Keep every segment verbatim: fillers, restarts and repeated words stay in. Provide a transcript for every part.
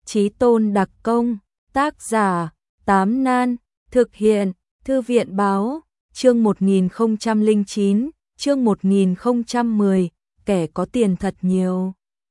Chí Tôn đặc công, tác giả, Tám Nan, thực hiện, Thư viện báo, chương một nghìn không trăm lẻ chín, chương một nghìn không trăm mười, kẻ có tiền thật nhiều.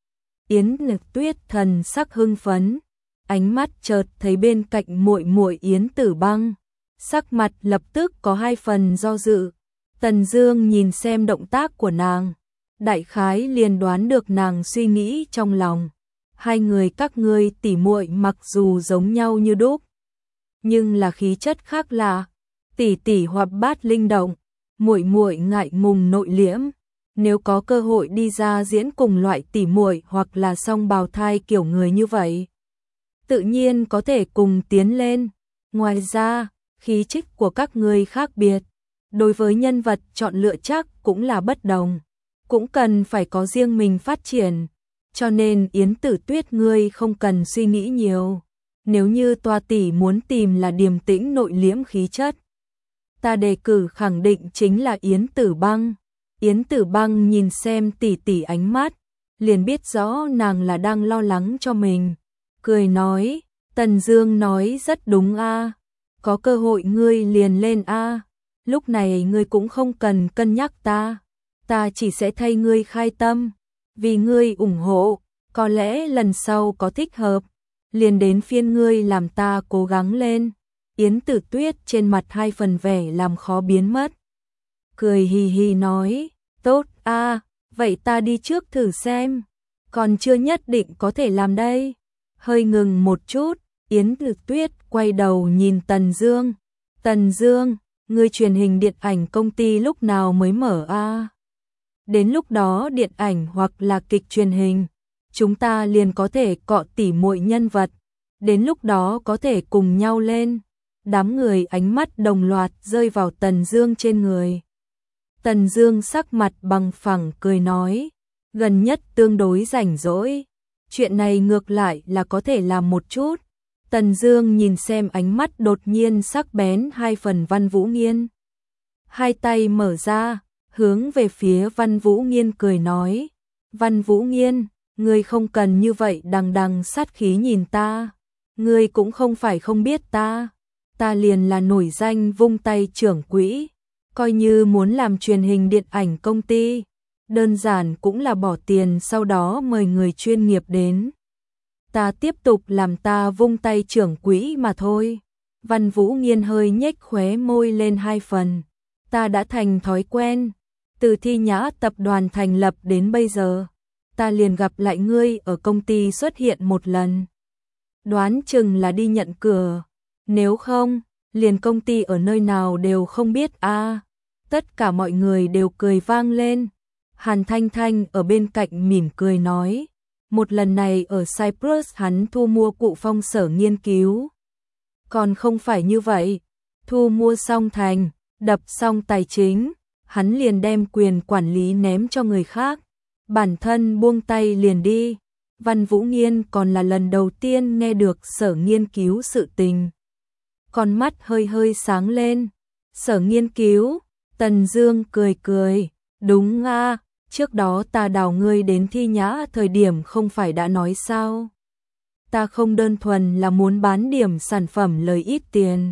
Yến Nhược Tuyết thần sắc hưng phấn, ánh mắt chợt thấy bên cạnh muội muội Yến Tử Băng, sắc mặt lập tức có hai phần do dự. Tần Dương nhìn xem động tác của nàng, đại khái liền đoán được nàng suy nghĩ trong lòng. Hai người các ngươi tỉ muội mặc dù giống nhau như đúc, nhưng là khí chất khác lạ. Tỷ tỷ hoạt bát linh động, muội muội ngại ngùng nội liễm. Nếu có cơ hội đi ra diễn cùng loại tỉ muội hoặc là song bào thai kiểu người như vậy, tự nhiên có thể cùng tiến lên. Ngoài ra, khí chất của các ngươi khác biệt, đối với nhân vật chọn lựa chắc cũng là bất đồng, cũng cần phải có riêng mình phát triển. Cho nên Yến Tử Tuyết ngươi không cần suy nghĩ nhiều. Nếu như toa tỷ muốn tìm là điềm tĩnh nội liễm khí chất, ta đề cử khẳng định chính là Yến Tử Băng. Yến Tử Băng nhìn xem tỷ tỷ ánh mắt, liền biết rõ nàng là đang lo lắng cho mình. Cười nói, Tần Dương nói rất đúng a, có cơ hội ngươi liền lên a, lúc này ngươi cũng không cần cân nhắc ta, ta chỉ sẽ thay ngươi khai tâm, vì ngươi ủng hộ, có lẽ lần sau có thích hợp, liền đến phiên ngươi làm ta cố gắng lên. Yến Tử Tuyết trên mặt hai phần vẻ làm khó biến mất, cười hì hì nói, tốt a, vậy ta đi trước thử xem, còn chưa nhất định có thể làm đây. Hơi ngừng một chút, Yến Tử Tuyết quay đầu nhìn Tần Dương, Tần Dương, ngươi truyền hình điện ảnh công ty lúc nào mới mở a? Đến lúc đó điện ảnh hoặc là kịch truyền hình, chúng ta liền có thể cọ tỉ muội nhân vật, đến lúc đó có thể cùng nhau lên. Đám người ánh mắt đồng loạt rơi vào Tần Dương trên người. Tần Dương sắc mặt bằng phẳng cười nói, gần nhất tương đối rảnh rỗi, chuyện này ngược lại là có thể làm một chút. Tần Dương nhìn xem ánh mắt đột nhiên sắc bén hai phần Văn Vũ Nghiên, hai tay mở ra, hướng về phía Văn Vũ Nghiên cười nói, Văn Vũ Nghiên, ngươi không cần như vậy đằng đằng sát khí nhìn ta, ngươi cũng không phải không biết ta, ta liền là nổi danh vung tay trưởng quỹ, coi như muốn làm truyền hình điện ảnh công ty, đơn giản cũng là bỏ tiền sau đó mời người chuyên nghiệp đến. Ta tiếp tục làm ta vung tay trưởng quỹ mà thôi. Văn Vũ Nghiên hơi nhếch khóe môi lên hai phần, ta đã thành thói quen, từ Thi Nhã tập đoàn thành lập đến bây giờ, ta liền gặp lại ngươi ở công ty xuất hiện một lần. Đoán chừng là đi nhận cửa, nếu không, liền công ty ở nơi nào đều không biết a. À. Tất cả mọi người đều cười vang lên. Hàn Thanh Thanh ở bên cạnh mỉm cười nói, một lần này ở Cyprus hắn thu mua Cụ Phong sở nghiên cứu. Còn không phải như vậy, thu mua xong thành, đập xong tài chính, hắn liền đem quyền quản lý ném cho người khác, bản thân buông tay liền đi. Văn Vũ Nghiên còn là lần đầu tiên nghe được sở nghiên cứu sự tình. Con mắt hơi hơi sáng lên, sở nghiên cứu, Tần Dương cười cười, đúng a, trước đó ta đào ngươi đến Thi Nhã thời điểm không phải đã nói sao? Ta không đơn thuần là muốn bán điểm sản phẩm lời ít tiền,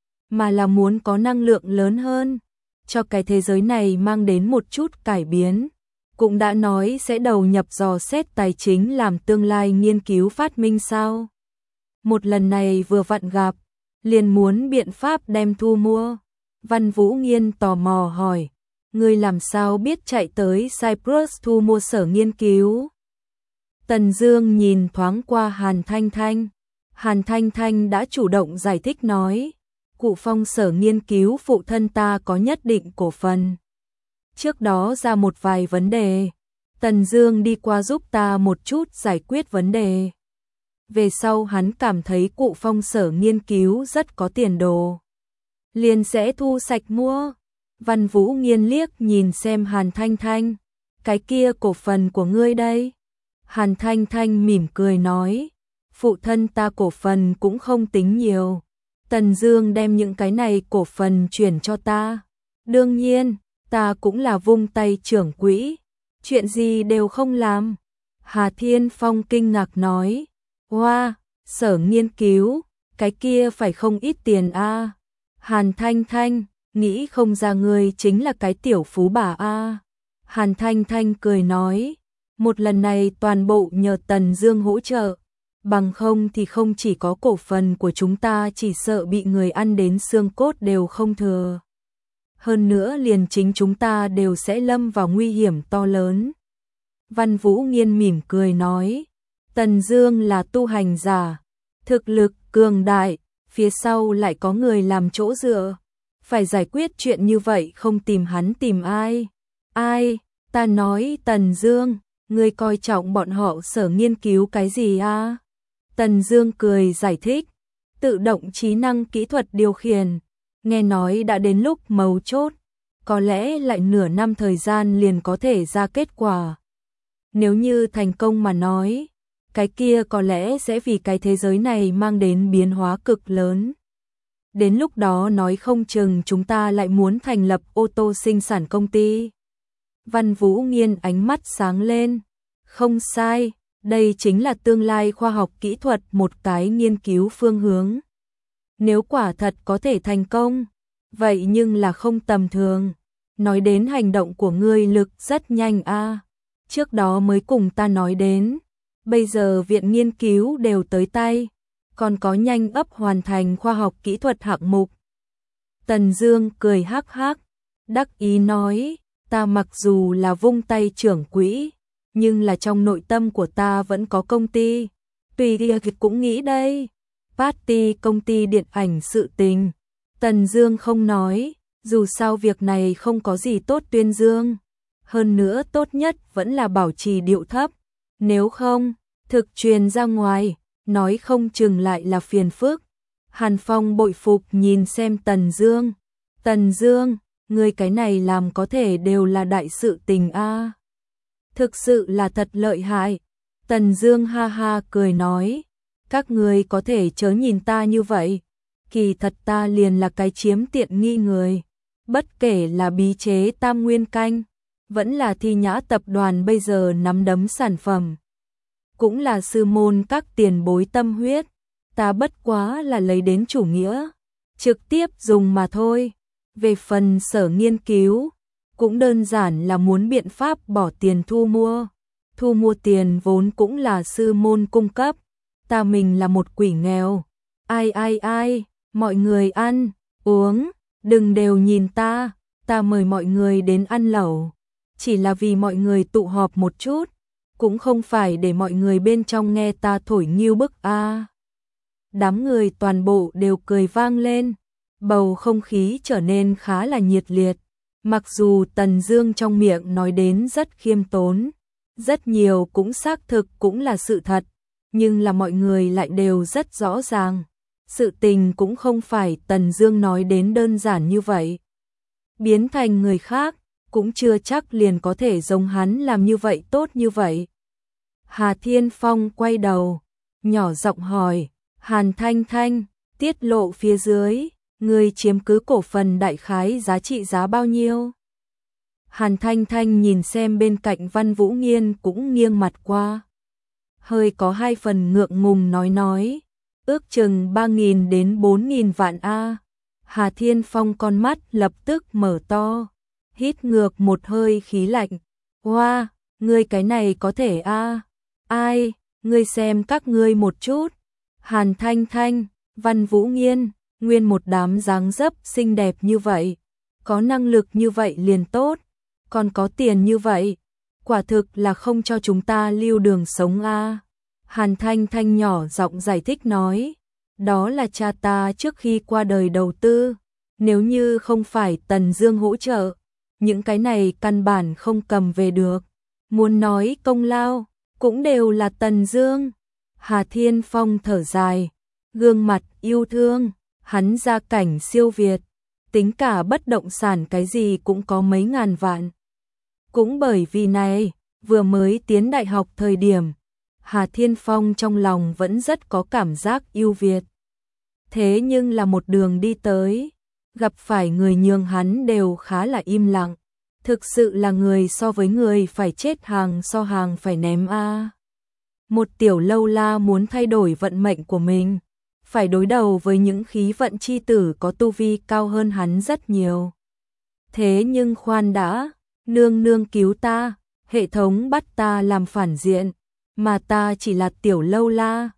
mà là muốn có năng lượng lớn hơn, cho cái thế giới này mang đến một chút cải biến. Cũng đã nói sẽ đầu nhập dò xét tài chính làm tương lai nghiên cứu phát minh sao? Một lần này vừa vặn gặp, liền muốn biện pháp đem thu mua. Văn Vũ Nghiên tò mò hỏi, ngươi làm sao biết chạy tới Cyprus thu mua sở nghiên cứu? Tần Dương nhìn thoáng qua Hàn Thanh Thanh, Hàn Thanh Thanh đã chủ động giải thích nói, Cụ Phong sở nghiên cứu phụ thân ta có nhất định cổ phần. Trước đó ra một vài vấn đề, Tần Dương đi qua giúp ta một chút giải quyết vấn đề. Về sau hắn cảm thấy Cụ Phong sở nghiên cứu rất có tiền đồ, liền sẽ thu sạch mua. Văn Vũ Nghiên liếc nhìn xem Hàn Thanh Thanh, cái kia cổ phần của ngươi đây. Hàn Thanh Thanh mỉm cười nói, phụ thân ta cổ phần cũng không tính nhiều, Tần Dương đem những cái này cổ phần chuyển cho ta. Đương nhiên, ta cũng là vung tay trưởng quỹ, chuyện gì đều không làm. Hà Thiên Phong kinh ngạc nói, Hoa, wow, Sở nghiên cứu, cái kia phải không ít tiền a. Hàn Thanh Thanh, nghĩ không ra ngươi chính là cái tiểu phú bà a. Hàn Thanh Thanh cười nói, một lần này toàn bộ nhờ Tần Dương hỗ trợ, bằng không thì không chỉ có cổ phần của chúng ta chỉ sợ bị người ăn đến xương cốt đều không thừa. Hơn nữa liền chính chúng ta đều sẽ lâm vào nguy hiểm to lớn. Văn Vũ Nghiên mỉm cười nói, Tần Dương là tu hành giả, thực lực cường đại, phía sau lại có người làm chỗ dựa. Phải giải quyết chuyện như vậy không tìm hắn tìm ai? Ai? Ta nói Tần Dương, ngươi coi trọng bọn họ Sở nghiên cứu cái gì a? À? Tần Dương cười giải thích, tự động trí năng kỹ thuật điều khiển, nghe nói đã đến lúc mấu chốt, có lẽ lại nửa năm thời gian liền có thể ra kết quả. Nếu như thành công mà nói, cái kia có lẽ sẽ vì cái thế giới này mang đến biến hóa cực lớn. Đến lúc đó nói không chừng chúng ta lại muốn thành lập ô tô sinh sản công ty. Văn Vũ Nghiên ánh mắt sáng lên. Không sai, đây chính là tương lai khoa học kỹ thuật một cái nghiên cứu phương hướng. Nếu quả thật có thể thành công, vậy nhưng là không tầm thường. Nói đến hành động của ngươi lực rất nhanh a. Trước đó mới cùng ta nói đến, bây giờ viện nghiên cứu đều tới tay, còn có nhanh ấp hoàn thành khoa học kỹ thuật hạng mục. Tần Dương cười hắc hắc, đắc ý nói, ta mặc dù là vung tay trưởng quỹ, nhưng là trong nội tâm của ta vẫn có công ty. Tùy đi cũng nghĩ đây, party công ty điện ảnh sự tình. Tần Dương không nói, dù sao việc này không có gì tốt tuyên dương. Hơn nữa tốt nhất vẫn là bảo trì điệu thấp. Nếu không, thực truyền ra ngoài, nói không chừng lại là phiền phức. Hàn Phong bội phục nhìn xem Tần Dương. Tần Dương, ngươi cái này làm có thể đều là đại sự tình a. Thực sự là thật lợi hại. Tần Dương ha ha cười nói, các ngươi có thể chớ nhìn ta như vậy, kỳ thật ta liền là cái chiếm tiện nghi người. Bất kể là bí chế Tam Nguyên Canh, vẫn là Thi Nhã tập đoàn bây giờ nắm đấm sản phẩm, cũng là sư môn các tiền bối tâm huyết, ta bất quá là lấy đến chủ nghĩa, trực tiếp dùng mà thôi. Về phần Sở nghiên cứu, cũng đơn giản là muốn biện pháp bỏ tiền thu mua. Thu mua tiền vốn cũng là sư môn cung cấp, ta mình là một quỷ nghèo. Ai ai ai, mọi người ăn, uống, đừng đều nhìn ta, ta mời mọi người đến ăn lẩu, chỉ là vì mọi người tụ họp một chút, cũng không phải để mọi người bên trong nghe ta thổi nghiêu bức a. À. Đám người toàn bộ đều cười vang lên, bầu không khí trở nên khá là nhiệt liệt. Mặc dù Tần Dương trong miệng nói đến rất khiêm tốn, rất nhiều cũng xác thực cũng là sự thật, nhưng là mọi người lại đều rất rõ ràng, sự tình cũng không phải Tần Dương nói đến đơn giản như vậy. Biến thành người khác, cũng chưa chắc liền có thể giống hắn làm như vậy tốt như vậy. Hà Thiên Phong quay đầu, nhỏ giọng hỏi, Hàn Thanh Thanh, tiết lộ phía dưới, người chiếm cứ cổ phần đại khái giá trị giá bao nhiêu? Hàn Thanh Thanh nhìn xem bên cạnh Văn Vũ Nghiên cũng nghiêng mặt qua. Hơi có hai phần ngượng ngùng nói nói, ước chừng ba nghìn đến bốn nghìn vạn a. Hà Thiên Phong con mắt lập tức mở to, hít ngược một hơi khí lạnh. Hoa, wow, ngươi cái này có thể a? Ai, ngươi xem các ngươi một chút. Hàn Thanh Thanh, Văn Vũ Nghiên, nguyên một đám dáng dấp xinh đẹp như vậy, có năng lực như vậy liền tốt, còn có tiền như vậy, quả thực là không cho chúng ta lưu đường sống a. Hàn Thanh Thanh nhỏ giọng giải thích nói, đó là cha ta trước khi qua đời đầu tư, nếu như không phải Tần Dương hỗ trợ, những cái này căn bản không cầm về được. Muốn nói công lao, cũng đều là Tần Dương. Hà Thiên Phong thở dài, gương mặt yêu thương, hắn gia cảnh siêu việt, tính cả bất động sản cái gì cũng có mấy ngàn vạn. Cũng bởi vì này, vừa mới tiến đại học thời điểm, Hà Thiên Phong trong lòng vẫn rất có cảm giác yêu Việt. Thế nhưng là một đường đi tới, gặp phải người nhường hắn đều khá là im lặng. Thực sự là người so với người phải chết hàng so hàng phải ném a. Một tiểu lâu la muốn thay đổi vận mệnh của mình, phải đối đầu với những khí vận chi tử có tu vi cao hơn hắn rất nhiều. Thế nhưng khoan đã, nương nương cứu ta, hệ thống bắt ta làm phản diện, mà ta chỉ là tiểu lâu la,